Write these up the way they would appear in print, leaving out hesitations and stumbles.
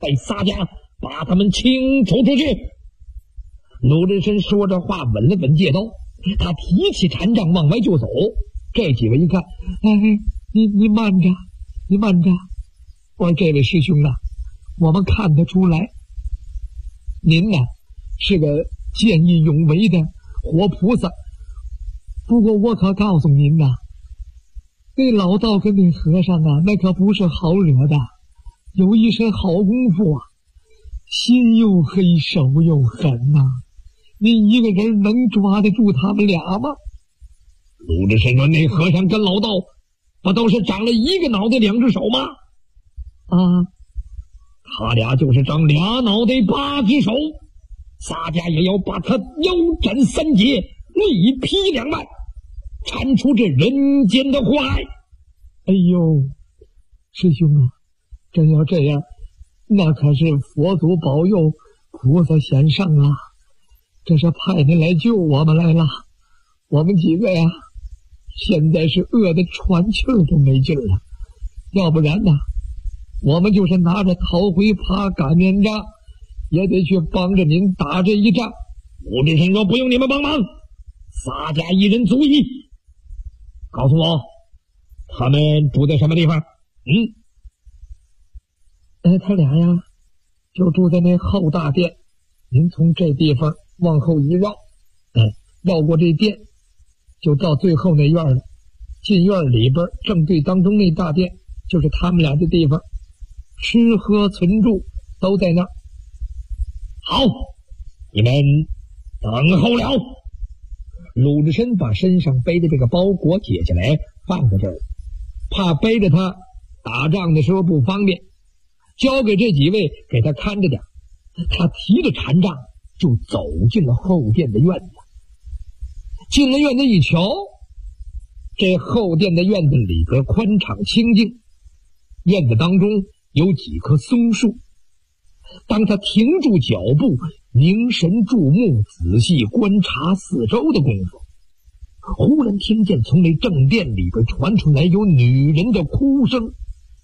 带撒家把他们清除出去。鲁智深说着话，稳了稳戒刀，他提起禅杖往外就走。这几位一看，你慢着，你慢着。我说这位师兄啊，我们看得出来，您呢是个见义勇为的活菩萨。不过我可告诉您呐，那老道跟那和尚啊，那可不是好惹的，有一身好功夫啊，心又黑手又狠呐，您一个人能抓得住他们俩吗？鲁智深说，那和尚跟老道不都是长了一个脑袋两只手吗？啊，他俩就是长俩脑袋八只手，撒家也要把他腰斩三截，力劈两半，铲除这人间的祸害。哎呦，师兄啊，真要这样，那可是佛祖保佑，菩萨显圣啊！这是派您来救我们来了。我们几个呀，现在是饿得喘气儿都没劲儿了，要不然呢，我们就是拿着逃回耙擀面杖，也得去帮着您打这一仗。鲁智深说，不用你们帮忙，撒家一人足矣。告诉我，他们住在什么地方？他俩呀，就住在那后大殿。您从这地方往后一绕，绕过这殿，就到最后那院了。进院里边，正对当中那大殿，就是他们俩的地方。吃喝存住都在那儿。好，你们等候了。鲁智深把身上背的这个包裹解下来放在这儿，怕背着他打仗的时候不方便，交给这几位给他看着点。他提着禅杖就走进了后殿的院子。进了院子一瞧，这后殿的院子里边宽敞清净，院子当中有几棵松树。当他停住脚步，凝神注目，仔细观察四周的功夫，忽然听见从那正殿里边传出来有女人的哭声。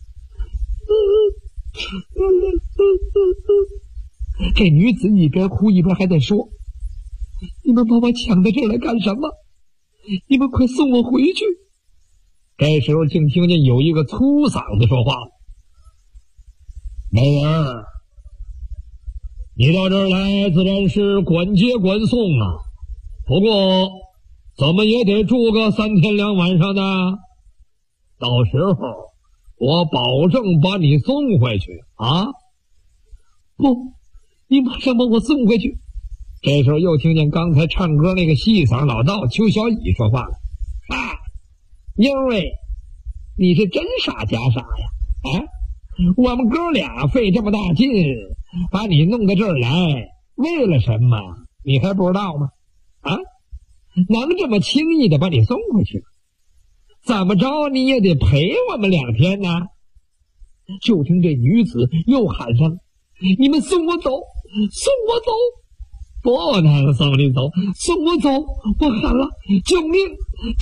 这女子一边哭一边还在说，你们把我抢到这儿来干什么？你们快送我回去。这时候竟听见有一个粗嗓子说话了，美人，你到这儿来自然是管接管送啊，不过怎么也得住个3天2晚上的，到时候我保证把你送回去啊。不，你马上把我送回去。这时候又听见刚才唱歌那个细嗓老道邱小乙说话了，妞儿你是真傻假傻呀，我们哥俩费这么大劲把你弄到这儿来，为了什么你还不知道吗？能这么轻易的把你送回去，怎么着你也得陪我们2天呢。就听这女子又喊上，你们送我走，送我走。不能送你走，送我走，我喊了，救命，救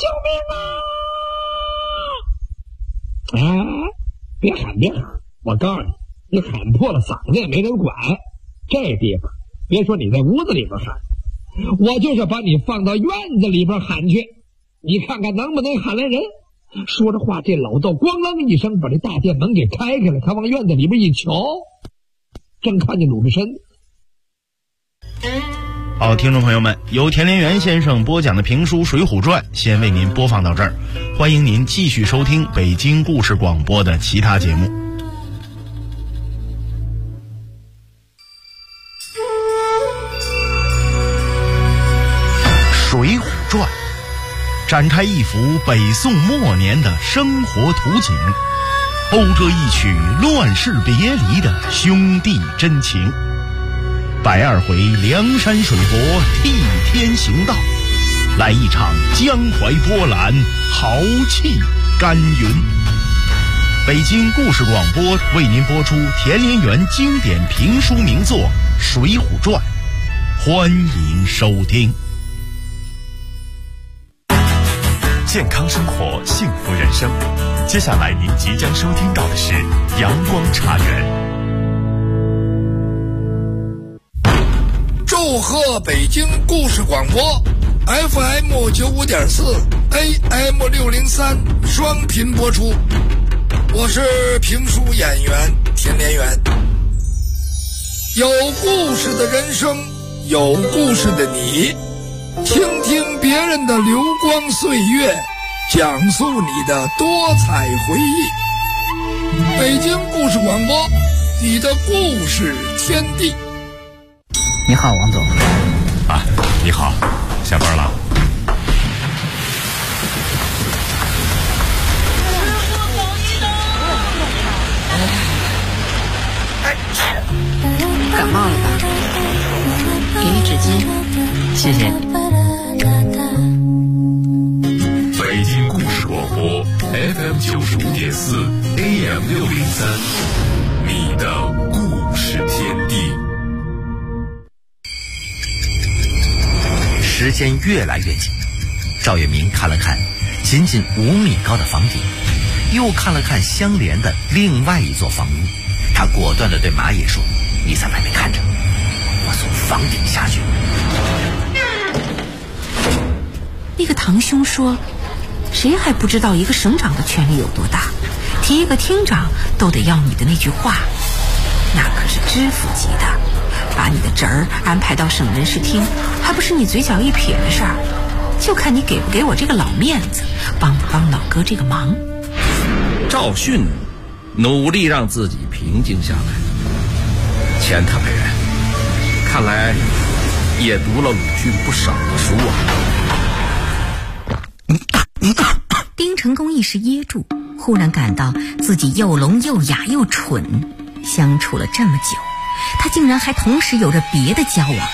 命啊！别喊，我告诉你，你喊破了嗓子也没人管。这地方别说你在屋子里边喊，我就是把你放到院子里边喊去，你看看能不能喊来人。说着话，这老道咣啷一声把这大殿门给开开了，他往院子里边一瞧，正看见鲁智深。 好，听众朋友们，由田连元先生播讲的评书《水浒传》先为您播放到这儿，欢迎您继续收听北京故事广播的其他节目。《水浒传》展开一幅北宋末年的生活图景，讴歌一曲乱世别离的兄弟真情。120回梁山水泊替天行道，来一场江淮波澜，豪气干云。北京故事广播为您播出田连元经典评书名作《水浒传》，欢迎收听。 健康生活，幸福人生。接下来您即将收听到的是阳光茶园。 和北京故事广播 FM 95.4 AM 603双频播出。我是评书演员田连元。有故事的人生，有故事的你，倾听别人的流光岁月，讲述你的多彩回忆。北京故事广播，你的故事天地。 你好，王总。 啊，你好，下班了。 感冒了吧？给你纸巾，谢谢你。 北京故事广播 FM 95.4 AM 603，你的故事天地。 时间越来越近，赵月明看了看仅仅5米高的房顶，又看了看相连的另外一座房屋，他果断地对马野说：“你在外面看着，我从房顶下去。” 那个堂兄说，谁还不知道一个省长的权力有多大？提一个厅长都得要你的那句话，那可是知府级的。把你的侄儿安排到省人事厅，还不是你嘴角一撇的事儿？就看你给不给我这个老面子，帮不帮老哥这个忙。 赵迅努力让自己平静下来。钱特派员看来也读了鲁迅不少的书啊。 丁成功一时噎住，忽然感到自己又聋又哑又蠢，相处了这么久，他竟然还同时有着别的交往。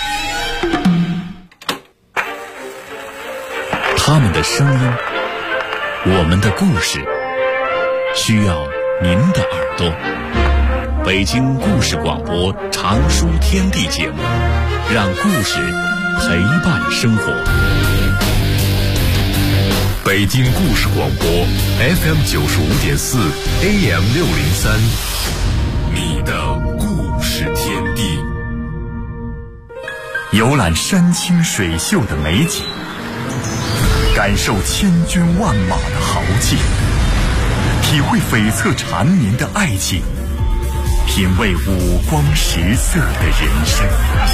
他们的声音，我们的故事，需要您的耳朵。北京故事广播长书天地节目，让故事陪伴生活。 北京故事广播 FM 95.4 AM 603，你的故事天地。 游览山清水秀的美景，感受千军万马的豪气，体会悱恻缠绵的爱情，品味五光十色的人生。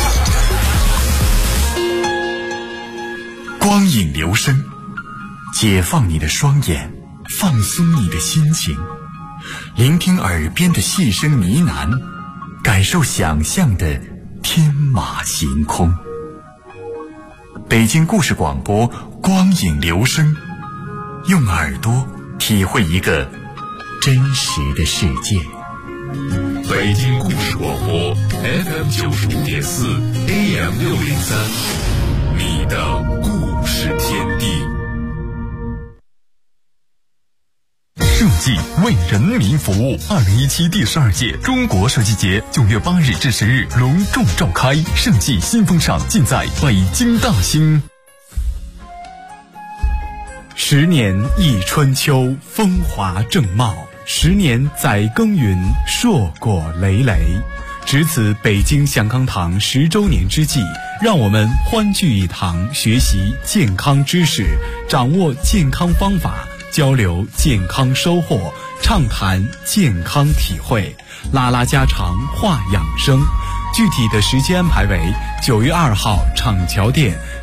光影留声，解放你的双眼，放松你的心情，聆听耳边的细声呢喃，感受想象的天马行空。北京故事广播，光影留声，用耳朵体会一个真实的世界。 北京故事广播 FM 95.4 AM 603，你的故事天地。 设计为人民服务，2017第12届中国设计节9月8日至10日隆重召开，设计新风尚尽在北京大兴。 10年忆春秋，风华正茂；10年载耕耘，硕果累累。值此北京祥康堂10周年之际，让我们欢聚一堂，学习健康知识，掌握健康方法，交流健康收获，畅谈健康体会，拉拉家常话养生。具体的时间安排为9月2号厂桥店